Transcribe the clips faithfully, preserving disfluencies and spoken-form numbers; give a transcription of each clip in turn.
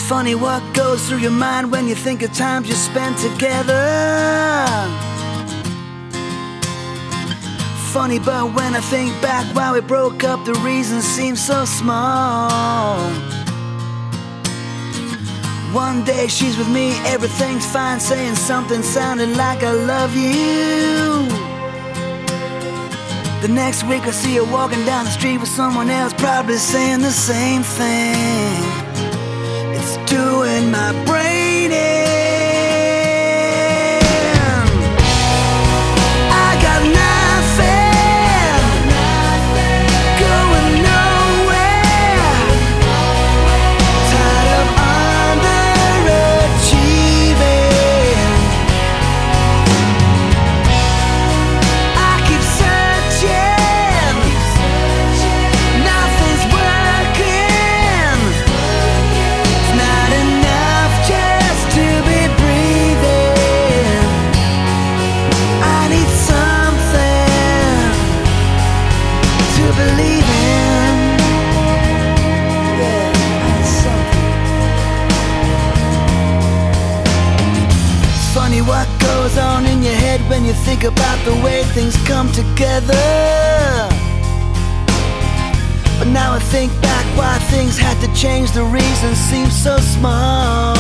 Funny what goes through your mind when you think of times you spent together. Funny, but when I think back why we broke up, the reason seems so small. One day she's with me, everything's fine, saying something sounding like I love you. The next week I see her walking down the street with someone else, probably saying the same thing. It's doing my brain in. I got nothing, going nowhere, tired of underachieving. I keep searching, nothing's working. It's not enough just to be breathing. I need something to believe in. Yeah, I need something. It's funny what goes on in your head when you think about the way things come together. But now I think back why things had to change, the reason seems so small.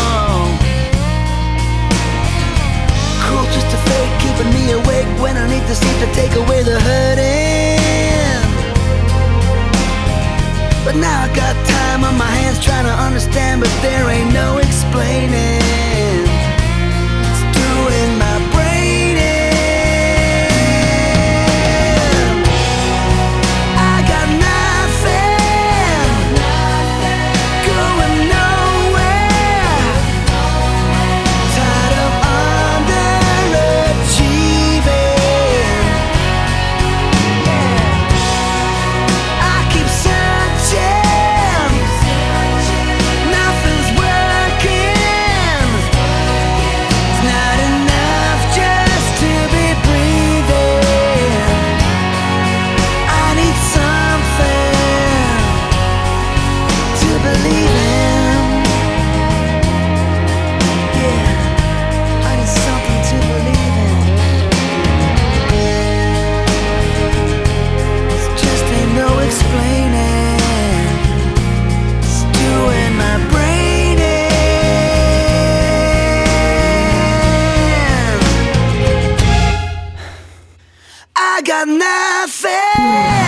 Cruel just a fate, keeping me awake when I need to sleep to take away the hurting. But now I got time on my hands trying to understand, but there ain't no explaining. It's doing my brain in. I got nothing, going nowhere, tired of underachieving. I keep searching, nothing's working. It's not enough just to be breathing. I need something to believe in. Yeah, I need something to believe in. It just ain't no explaining. It's doing my brain in. I got nothing.